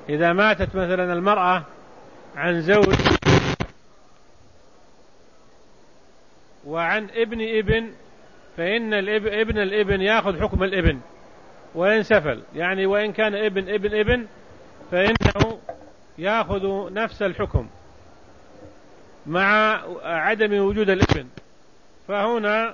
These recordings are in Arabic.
إذا ماتت مثلا المرأة عن زوج وعن ابن فإن ابن الابن يأخذ حكم الابن وإن سفل، يعني وإن كان ابن فإنه يأخذ نفس الحكم مع عدم وجود الابن. فهنا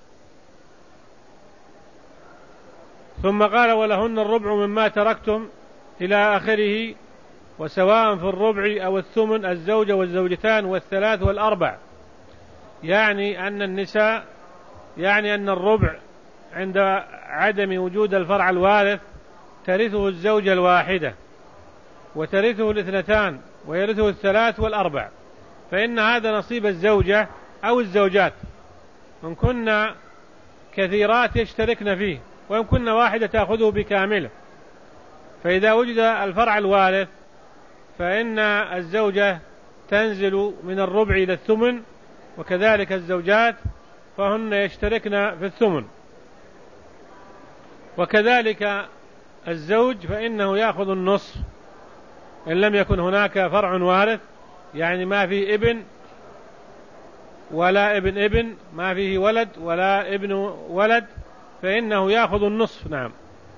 ثم قال ولهن الربع مما تركتم إلى آخره، وسواء في الربع أو الثمن الزوجة والزوجتان والثلاث والأربع، يعني أن النساء، يعني أن الربع عند عدم وجود الفرع الوارث ترثه الزوجة الواحدة وترثه الاثنتان ويرثه الثلاث والأربع، فإن هذا نصيب الزوجة أو الزوجات، إن كنا كثيرات يشتركن فيه وإن كنا واحدة تأخذه بكامله. فإذا وجد الفرع الوارث فإن الزوجة تنزل من الربع إلى الثمن، وكذلك الزوجات فهن يشتركن في الثمن، وكذلك الزوج فإنه يأخذ النصف إن لم يكن هناك فرع وارث، يعني ما فيه ابن ولا ابن ما فيه ولد ولا ابن ولد، فإنه يأخذ النصف. نعم،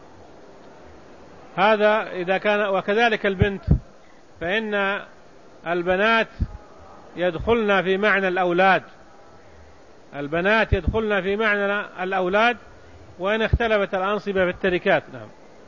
هذا إذا كان. وكذلك البنت، فإن البنات يدخلن في معنى الأولاد، البنات يدخلن في معنى الأولاد وإن اختلفت الأنصبة في التركات. نعم.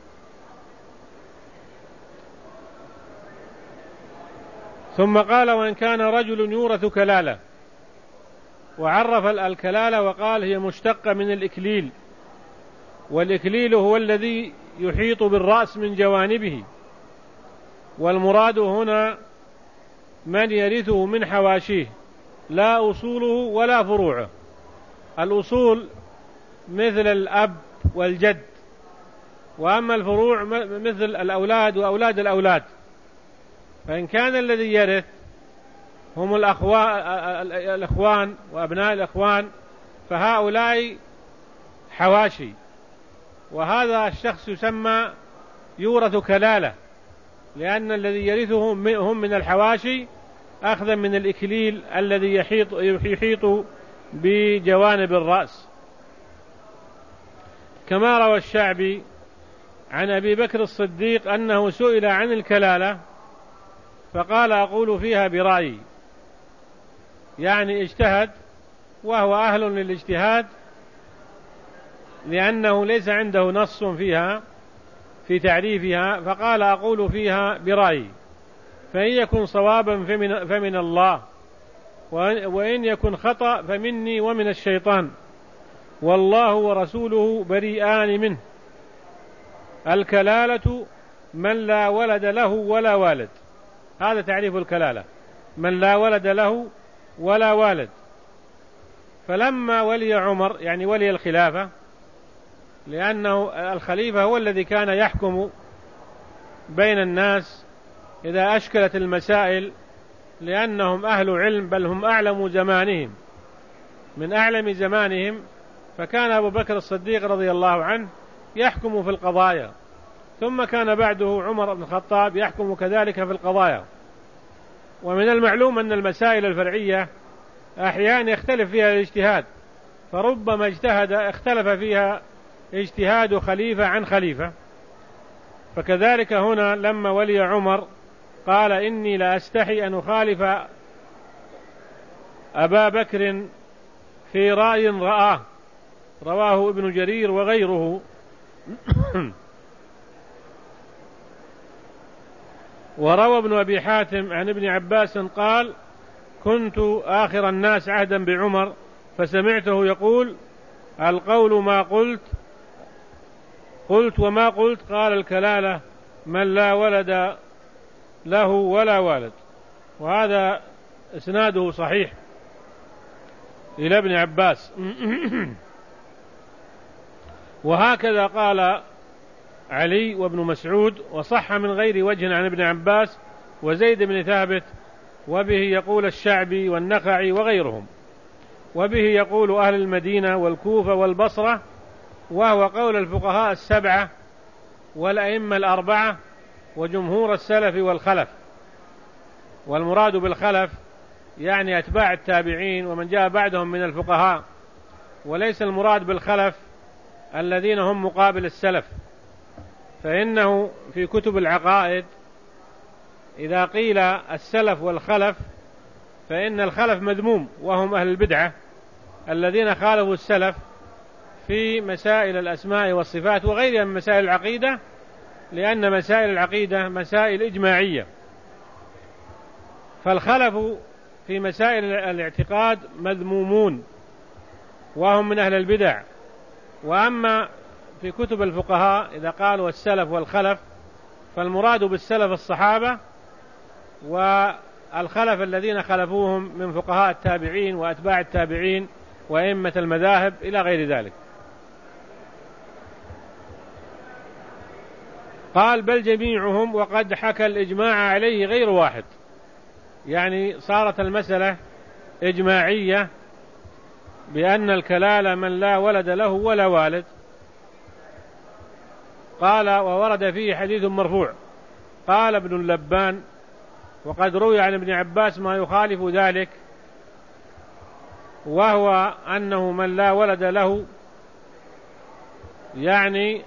ثم قال وإن كان رجل يورث كلالة، وعرف الكلالة وقال هي مشتقة من الإكليل، والإكليل هو الذي يحيط بالرأس من جوانبه، والمراد هنا من يرثه من حواشيه لا أصوله ولا فروعه. الأصول مثل الأب والجد، وأما الفروع مثل الأولاد وأولاد الأولاد. فإن كان الذي يرث هم الأخوان وأبناء الأخوان فهؤلاء حواشي، وهذا الشخص يسمى يورث كلالة، لأن الذي يرثه هم من الحواشي أخذا من الإكليل الذي يحيط بجوانب الرأس. كما روى الشعبي عن أبي بكر الصديق أنه سئل عن الكلالة فقال أقول فيها برأيي، يعني اجتهد وهو أهل للاجتهاد، لأنه ليس عنده نص فيها في تعريفها، فقال أقول فيها برأيي، فإن يكن صوابا فمن الله، وإن يكن خطأ فمني ومن الشيطان، والله ورسوله بريئان منه. الكلالة من لا ولد له ولا والد، هذا تعريف الكلالة، من لا ولد له ولا والد. فلما ولي عمر، يعني ولي الخلافة، لأنه الخليفة هو الذي كان يحكم بين الناس إذا أشكلت المسائل، لأنهم أهل علم، بل هم أعلم زمانهم، من أعلم زمانهم. فكان أبو بكر الصديق رضي الله عنه يحكم في القضايا، ثم كان بعده عمر بن الخطاب يحكم كذلك في القضايا. ومن المعلوم أن المسائل الفرعية أحيانا يختلف فيها الاجتهاد، فربما اختلف فيها اجتهاد خليفة عن خليفة. فكذلك هنا لما ولي عمر قال إني لا أستحي أن أخالف أبا بكر في رأي رآه، رواه ابن جرير وغيره. وروى ابن أبي حاتم عن ابن عباس قال كنت آخر الناس عهدا بعمر فسمعته يقول القول ما قلت وما قلت، قال الكلالة من لا ولد له ولا والد. وهذا إسناده صحيح إلى ابن عباس. وهكذا قال علي وابن مسعود، وصح من غير وجه عن ابن عباس وزيد بن ثابت، وبه يقول الشعبي والنخعي وغيرهم، وبه يقول أهل المدينة والكوفة والبصرة، وهو قول الفقهاء السبعة والأئمة الأربعة وجمهور السلف والخلف. والمراد بالخلف يعني أتباع التابعين ومن جاء بعدهم من الفقهاء، وليس المراد بالخلف الذين هم مقابل السلف. فإنه في كتب العقائد إذا قيل السلف والخلف فإن الخلف مذموم وهم أهل البدعة الذين خالفوا السلف في مسائل الأسماء والصفات وغيرها من مسائل العقيدة، لأن مسائل العقيدة مسائل إجماعية. فالخلف في مسائل الاعتقاد مذمومون وهم من أهل البدع. وأما في كتب الفقهاء إذا قالوا السلف والخلف فالمراد بالسلف الصحابة، والخلف الذين خلفوهم من فقهاء التابعين وأتباع التابعين وأئمة المذاهب إلى غير ذلك. قال بل جميعهم وقد حكى الإجماع عليه غير واحد، يعني صارت المسألة إجماعية بأن الكلال من لا ولد له ولا والد. قال وورد فيه حديث مرفوع. قال ابن اللبان وقد روي عن ابن عباس ما يخالف ذلك، وهو أنه من لا ولد له يعني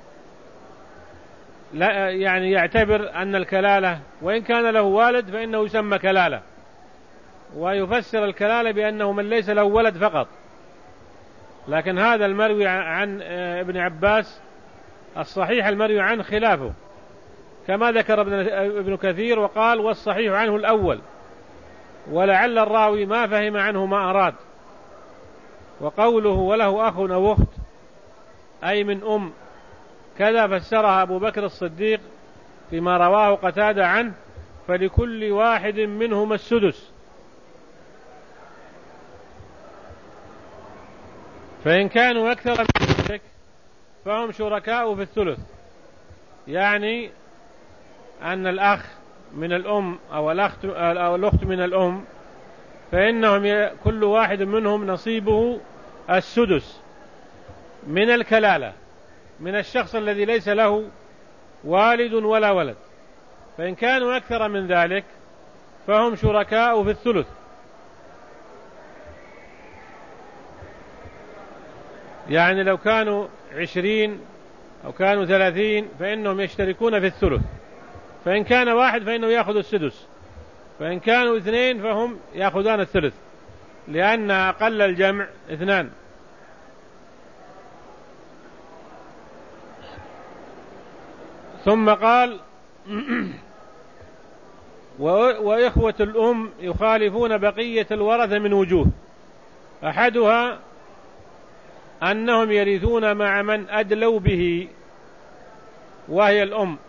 يعتبر أن الكلالة وإن كان له والد فإنه يسمى كلالة، ويفسر الكلالة بأنه من ليس له ولد فقط. لكن هذا المروي عن ابن عباس الصحيح المروي عنه خلافه، كما ذكر ابن كثير وقال والصحيح عنه الأول، ولعل الراوي ما فهم عنه ما أراد. وقوله وله أخ أو أخت أي من أم، كذا فسرها أبو بكر الصديق فيما رواه قتادة عنه فلكل واحد منهما السدس، فإن كانوا أكثر من ذلك فهم شركاء في الثلث. يعني أن الأخ من الأم أو الأخت من الأم فإنهم كل واحد منهم نصيبه السدس من الكلالة من الشخص الذي ليس له والد ولا ولد. فإن كانوا أكثر من ذلك فهم شركاء في الثلث. يعني لو كانوا 20 أو كانوا 30 فإنهم يشتركون في الثلث. فإن كان واحد فإنه يأخذ السدس، فإن كانوا 2 فهم يأخذان الثلث، لأن أقل الجمع 2. ثم قال وإخوة الأم يخالفون بقية الورثة من وجوه، أحدها أنهم يرثون مع من أدلوا به وهي الأم،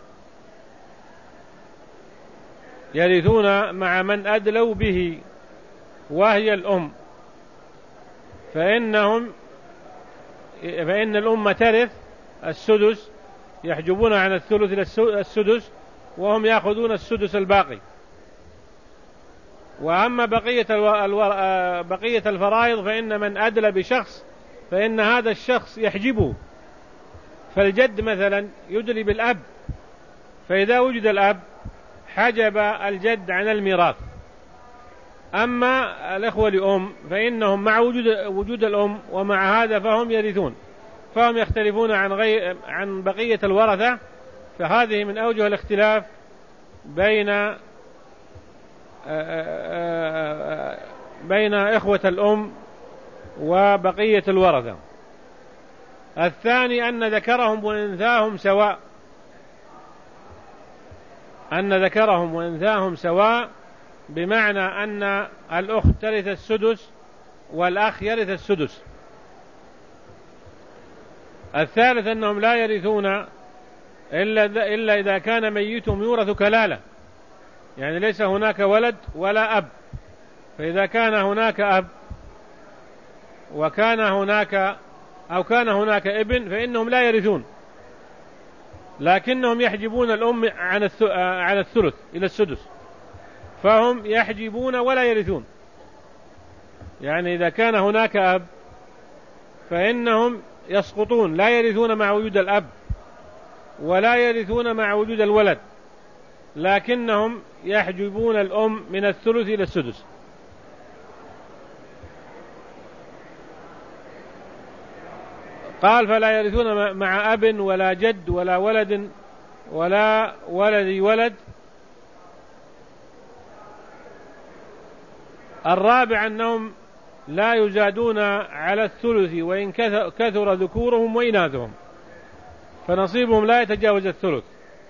يرثون مع من أدلوا به وهي الأم، فإن الأم ترث السدس، يحجبون عن الثلث إلى السدس وهم يأخذون السدس الباقي. وأما بقية الفرائض فإن من أدلى بشخص فإن هذا الشخص يحجبه. فالجد مثلا يدلي بالأب، فإذا وجد الأب حجب الجد عن الميراث. أما الإخوة لأم فإنهم مع وجود الأم ومع هذا فهم يرثون، فهم يختلفون عن بقية الورثة. فهذه من أوجه الاختلاف بين إخوة الأم وبقية الورثة. الثاني أن ذكرهم وإنثاهم سواء، بمعنى أن الأخت ترث السدس والأخ يرث السدس. الثالث أنهم لا يرثون إلا إذا كان ميتهم يورث كلالة، يعني ليس هناك ولد ولا أب. فإذا كان هناك أب كان هناك ابن فإنهم لا يرثون، لكنهم يحجبون الأم عن الثلث إلى السدس، فهم يحجبون ولا يرثون. يعني إذا كان هناك أب فإنهم يسقطون، لا يرثون مع وجود الأب ولا يرثون مع وجود الولد، لكنهم يحجبون الأم من الثلث إلى السدس. قال فلا يرثون مع أب ولا جد ولا ولد ولا ولد ولد. الرابع أنهم لا يزادون على الثلث وإن كثر ذكورهم وإناثهم، فنصيبهم لا يتجاوز الثلث.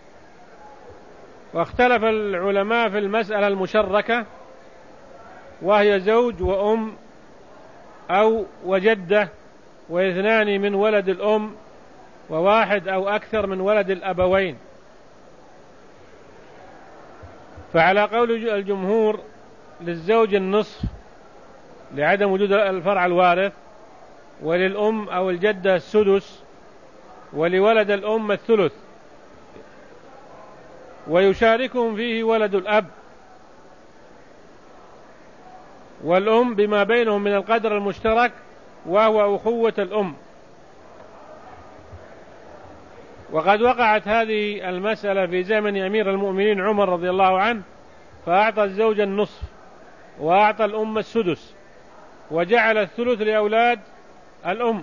واختلف العلماء في المسألة المشركة، وهي زوج وأم أو وجدة واثنان من ولد الأم وواحد أو أكثر من ولد الأبوين. فعلى قول الجمهور للزوج النصف لعدم وجود الفرع الوارث، وللأم أو الجدة السدس، ولولد الأم الثلث، ويشاركهم فيه ولد الأب والأم بما بينهم من القدر المشترك وهو أخوة الأم. وقد وقعت هذه المسألة في زمن أمير المؤمنين عمر رضي الله عنه، فأعطى الزوج النصف وأعطى الأم السدس وجعل الثلث لأولاد الأم.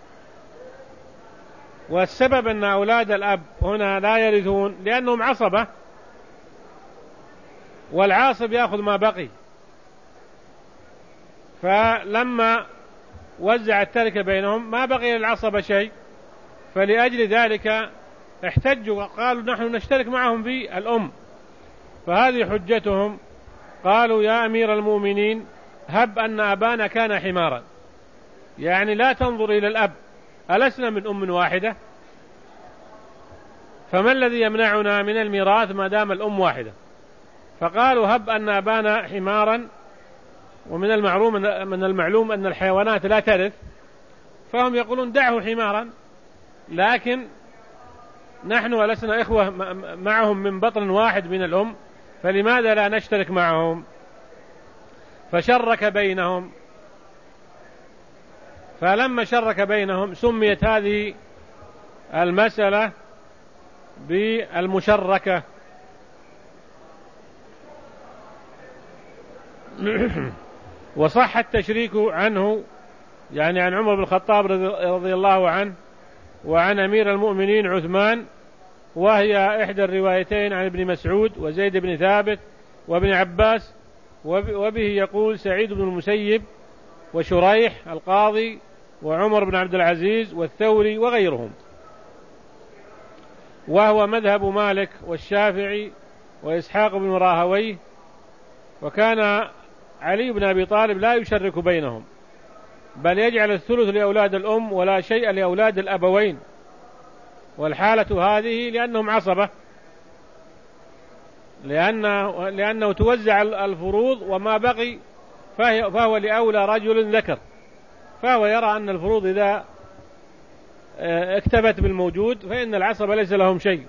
والسبب أن أولاد الأب هنا لا يرثون لأنهم عصبة، والعاصب يأخذ ما بقي. فلما وزع التركة بينهم ما بقي للعصبة شيء، فلأجل ذلك احتجوا وقالوا نحن نشترك معهم في الأم. فهذه حجتهم، قالوا يا أمير المؤمنين هب أن أبانا كان حمارا، يعني لا تنظر إلى الأب، ألسنا من أم واحدة؟ فما الذي يمنعنا من الميراث ما دام الأم واحدة؟ فقالوا هب أن أبانا حمارا، ومن المعلوم أن الحيوانات لا ترث، فهم يقولون دعه حمارا، لكن نحن ألسنا إخوة معهم من بطن واحد من الأم، فلماذا لا نشترك معهم؟ فشرك بينهم. فلما شرك بينهم سميت هذه المسألة بالمشركة. وصح التشريك عنه، يعني عن عمر بن الخطاب رضي الله عنه وعن أمير المؤمنين عثمان، وهي إحدى الروايتين عن ابن مسعود وزيد بن ثابت وابن عباس، وبه يقول سعيد بن المسيب وشريح القاضي وعمر بن عبد العزيز والثوري وغيرهم. وهو مذهب مالك والشافعي وإسحاق بن راهويه. وكان علي بن أبي طالب لا يشرك بينهم، بل يجعل الثلث لأولاد الأم ولا شيء لأولاد الأبوين، والحالة هذه لأنهم عصبة، لأنه توزع الفروض وما بقي فهو لأولى رجل ذكر، فهو يرى أن الفروض إذا اكتفت بالموجود فإن العصبة ليس لهم شيء.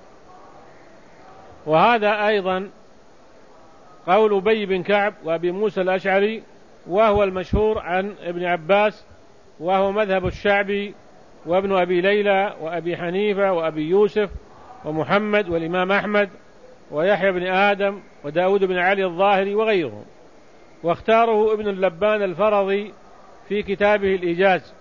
وهذا أيضا قول أبي بن كعب وأبي موسى الأشعري، وهو المشهور عن ابن عباس، وهو مذهب الشعبي وابن أبي ليلى وأبي حنيفة وأبي يوسف ومحمد والإمام أحمد ويحيى بن آدم وداود بن علي الظاهري وغيرهم. واختاره ابن اللبان الفرضي في كتابه الإيجاز.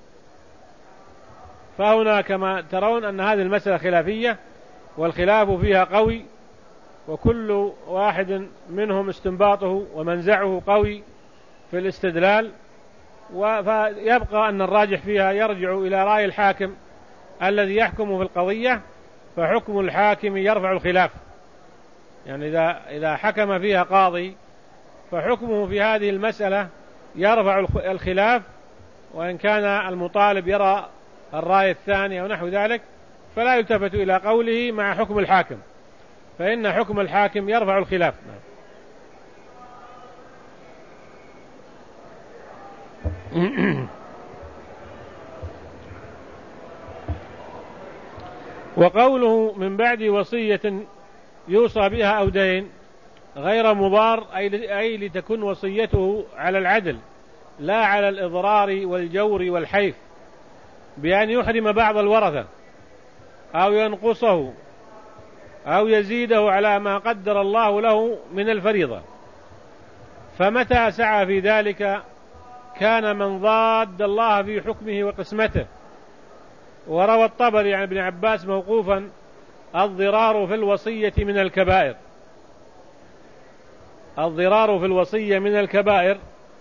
فهنا كما ترون أن هذه المسألة خلافية، والخلاف فيها قوي، وكل واحد منهم استنباطه ومنزعه قوي في الاستدلال. فيبقى أن الراجح فيها يرجع إلى رأي الحاكم الذي يحكم في القضية، فحكم الحاكم يرفع الخلاف. يعني إذا حكم فيها قاضي فحكمه في هذه المسألة يرفع الخلاف، وإن كان المطالب يرى الرأي الثاني أو نحو ذلك فلا يلتفت إلى قوله مع حكم الحاكم، فإن حكم الحاكم يرفع الخلاف. وقوله من بعد وصية يوصى بها أو دين غير مضار، أي لتكن وصيته على العدل لا على الإضرار والجور والحيف، بأن يحرم بعض الورثة أو ينقصه أو يزيده على ما قدر الله له من الفريضة، فمتى سعى في ذلك كان من ضاد الله في حكمه وقسمته. وروى الطبري عن ابن عباس موقوفا: الضرار في الوصية من الكبائر. الضرار في الوصية من الكبائر،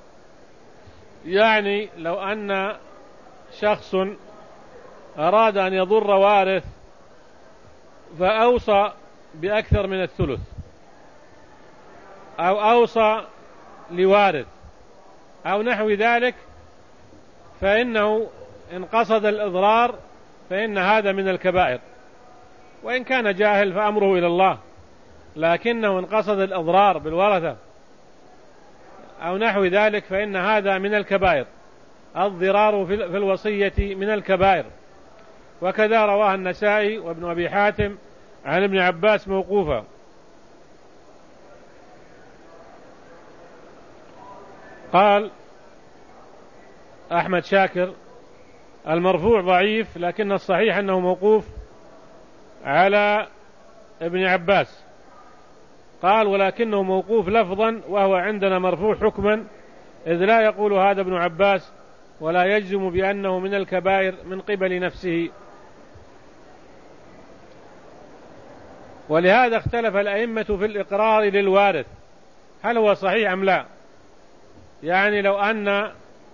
يعني لو أن شخص أراد أن يضر وارث فأوصى بأكثر من الثلث، أو أوصى لوارث أو نحو ذلك، فإنه إن قصد الإضرار فإن هذا من الكبائر، وإن كان جاهل فأمره إلى الله، لكنه إن قصد الإضرار بالورثة أو نحو ذلك فإن هذا من الكبائر. الضرار في الوصية من الكبائر. وكذا رواه النسائي وابن أبي حاتم عن ابن عباس موقوفا. قال أحمد شاكر: المرفوع ضعيف، لكن الصحيح أنه موقوف على ابن عباس. قال: ولكنه موقوف لفظا، وهو عندنا مرفوع حكما، إذ لا يقول هذا ابن عباس ولا يجزم بأنه من الكبائر من قبل نفسه. ولهذا اختلف الأئمة في الإقرار للوارث هل هو صحيح أم لا. يعني لو أن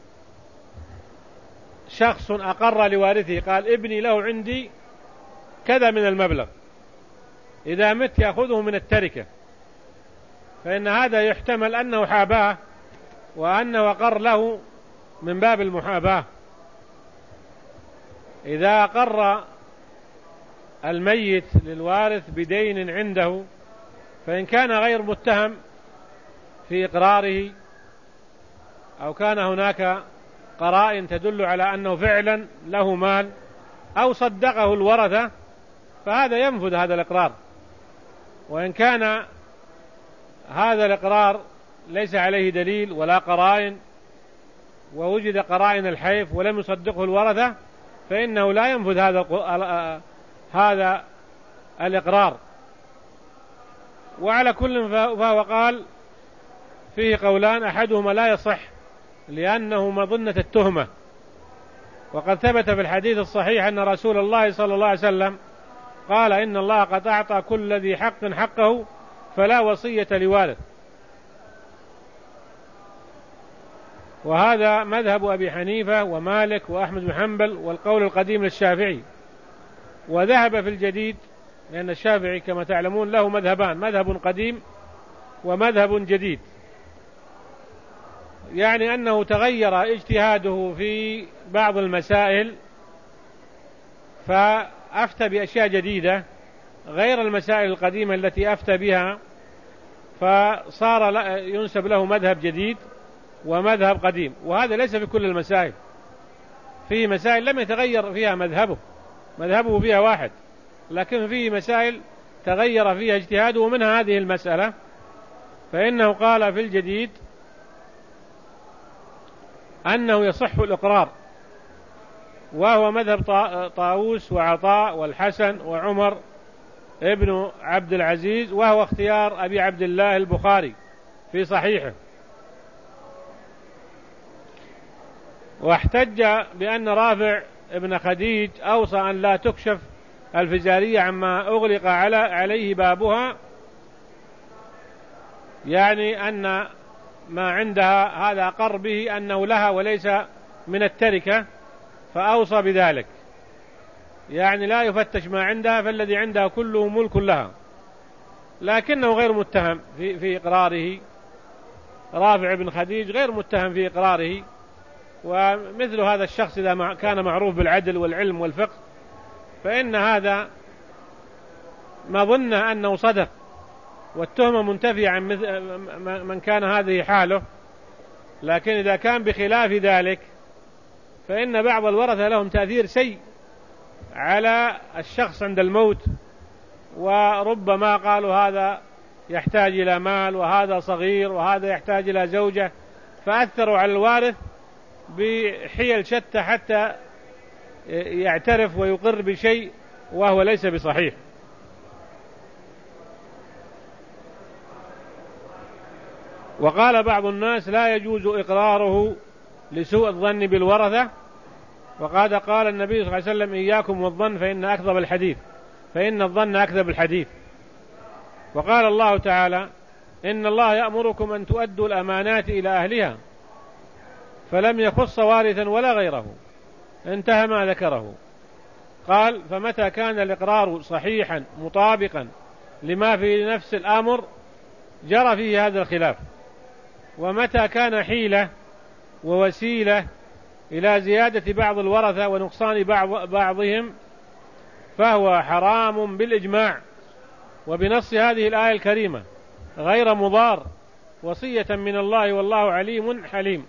شخص أقر لوارثه قال: ابني له عندي كذا من المبلغ، إذا مت يأخذه من التركة، فإن هذا يحتمل أنه حاباه وأنه أقر له من باب المحاباة. إذا أقر الميت للوارث بدين عنده، فإن كان غير متهم في إقراره أو كان هناك قرائن تدل على أنه فعلا له مال أو صدقه الورثة، فهذا ينفذ هذا الإقرار. وإن كان هذا الإقرار ليس عليه دليل ولا قرائن، ووجد قرائن الحيف ولم يصدقه الورثة، فإنه لا ينفذ هذا الإقرار. وعلى كل فهو قال فيه قولان، أحدهما لا يصح لأنه مظنة التهمة. وقد ثبت في الحديث الصحيح أن رسول الله صلى الله عليه وسلم قال: إن الله قد أعطى كل ذي حق حقه فلا وصية لوارث. وهذا مذهب أبي حنيفة ومالك وأحمد بن حنبل والقول القديم للشافعي. وذهب في الجديد، لأن الشافعي كما تعلمون له مذهبان: مذهب قديم ومذهب جديد، يعني أنه تغير اجتهاده في بعض المسائل فأفتى بأشياء جديدة غير المسائل القديمة التي أفتى بها، فصار ينسب له مذهب جديد ومذهب قديم. وهذا ليس في كل المسائل، في مسائل لم يتغير فيها مذهبه فيها واحد، لكن في مسائل تغير فيها اجتهاده، ومنها هذه المسألة، فإنه قال في الجديد أنه يصح الإقرار، وهو مذهب طاووس وعطاء والحسن وعمر ابن عبد العزيز، وهو اختيار أبي عبد الله البخاري في صحيحه. واحتج بأن رافع ابن خديج أوصى أن لا تكشف الفزارية عما أغلق عليه بابها، يعني أن ما عندها هذا أقر به أنه لها وليس من التركة، فأوصى بذلك، يعني لا يفتش ما عندها، فالذي عندها كله ملك لها، لكنه غير متهم في إقراره. رافع بن خديج غير متهم في إقراره، ومثل هذا الشخص إذا كان معروف بالعدل والعلم والفقه فإن هذا مظن أنه صدق، والتهمة منتفية عن من كان هذه حاله. لكن إذا كان بخلاف ذلك فإن بعض الورثة لهم تأثير سيء على الشخص عند الموت، وربما قالوا هذا يحتاج إلى مال وهذا صغير وهذا يحتاج إلى زوجة، فأثروا على الوارث بحيل شتى حتى يعترف ويقر بشيء وهو ليس بصحيح. وقال بعض الناس لا يجوز إقراره لسوء الظن بالورثة، وقد قال النبي صلى الله عليه وسلم إياكم والظن فإن الظن أكذب الحديث. وقال الله تعالى إن الله يأمركم أن تؤدوا الأمانات إلى أهلها، فلم يخص وارثا ولا غيره، انتهى ما ذكره. قال فمتى كان الإقرار صحيحا مطابقا لما في نفس الأمر جرى فيه هذا الخلاف، ومتى كان حيلة ووسيلة إلى زيادة بعض الورثة ونقصان بعضهم فهو حرام بالإجماع وبنص هذه الآية الكريمة غير مضار، وصية من الله والله عليم حليم.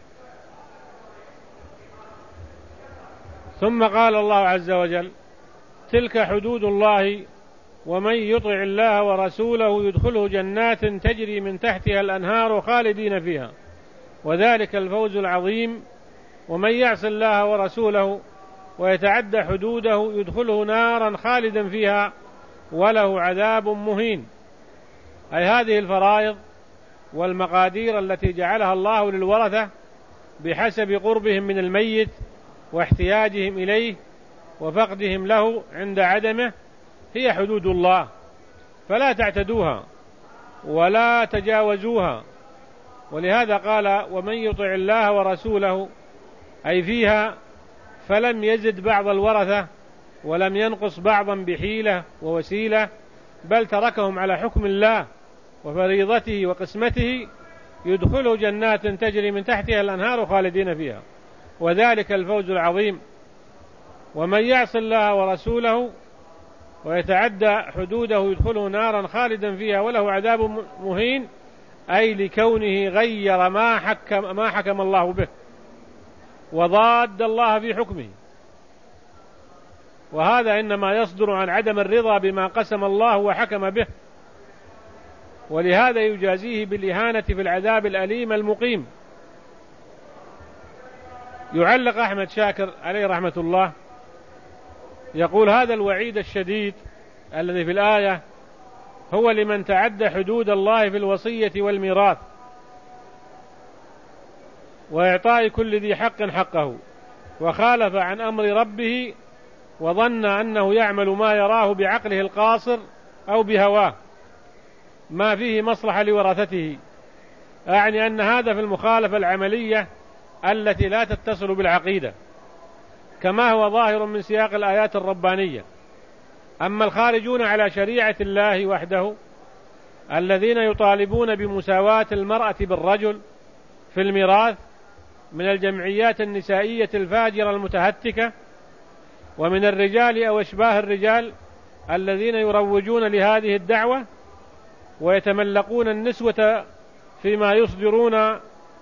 ثم قال الله عز وجل تلك حدود الله ومن يطع الله ورسوله يدخله جنات تجري من تحتها الأنهار خالدين فيها وذلك الفوز العظيم ومن يعص الله ورسوله ويتعدى حدوده يدخله نارا خالدا فيها وله عذاب مهين. أي هذه الفرائض والمقادير التي جعلها الله للورثة بحسب قربهم من الميت واحتياجهم إليه وفقدهم له عند عدمه هي حدود الله، فلا تعتدوها ولا تجاوزوها. ولهذا قال ومن يطع الله ورسوله، أي فيها فلم يزد بعض الورثة ولم ينقص بعضا بحيلة ووسيلة، بل تركهم على حكم الله وفريضته وقسمته، يدخله جنات تجري من تحتها الأنهار خالدين فيها وذلك الفوز العظيم. ومن يعص الله ورسوله ويتعدى حدوده يدخله نارا خالدا فيها وله عذاب مهين، أي لكونه غير ما حكم الله به وضاد الله في حكمه، وهذا إنما يصدر عن عدم الرضا بما قسم الله وحكم به، ولهذا يجازيه بالإهانة في العذاب الأليم المقيم. يعلق أحمد شاكر عليه رحمة الله يقول هذا الوعيد الشديد الذي في الآية هو لمن تعدى حدود الله في الوصية والميراث وإعطاء كل ذي حق حقه، وخالف عن أمر ربه وظن أنه يعمل ما يراه بعقله القاصر أو بهواه ما فيه مصلحة لورثته. أعني أن هذا في المخالفة العملية التي لا تتصل بالعقيدة كما هو ظاهر من سياق الآيات الربانية. أما الخارجون على شريعة الله وحده الذين يطالبون بمساواة المرأة بالرجل في الميراث من الجمعيات النسائية الفاجرة المتهتكة، ومن الرجال أو أشباه الرجال الذين يروجون لهذه الدعوة ويتملقون النسوة فيما يصدرون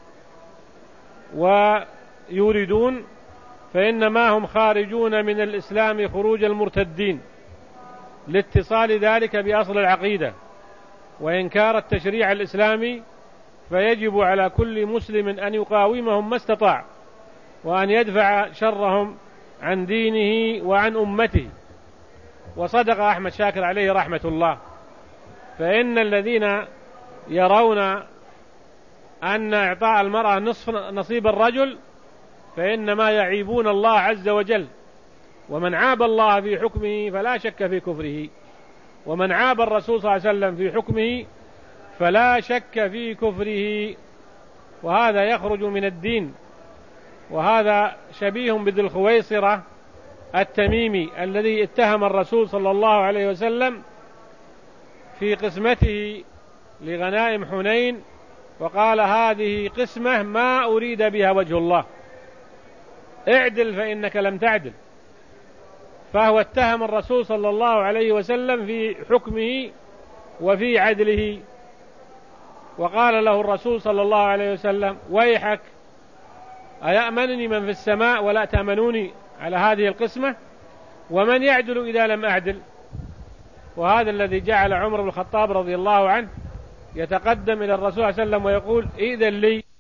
ويريدون، فإنما هم خارجون من الإسلام خروج المرتدين لاتصال ذلك بأصل العقيدة وإنكار التشريع الإسلامي، فيجب على كل مسلم أن يقاومهم ما استطاع وأن يدفع شرهم عن دينه وعن أمته. وصدق أحمد شاكر عليه رحمة الله، فإن الذين يرون أن إعطاء المرأة نصف نصيب الرجل فإنما يعيبون الله عز وجل، ومن عاب الله في حكمه فلا شك في كفره، ومن عاب الرسول صلى الله عليه وسلم في حكمه فلا شك في كفره، وهذا يخرج من الدين. وهذا شبيه بذي الخويصرة التميمي الذي اتهم الرسول صلى الله عليه وسلم في قسمته لغنائم حنين وقال هذه قسمة ما أريد بها وجه الله، اعدل فإنك لم تعدل. فهو اتهم الرسول صلى الله عليه وسلم في حكمه وفي عدله، وقال له الرسول صلى الله عليه وسلم ويحك أيأمنني من في السماء ولا تأمنوني على هذه القسمة، ومن يعدل إذا لم أعدل. وهذا الذي جعل عمر بن الخطاب رضي الله عنه يتقدم إلى الرسول صلى الله عليه وسلم ويقول إذن لي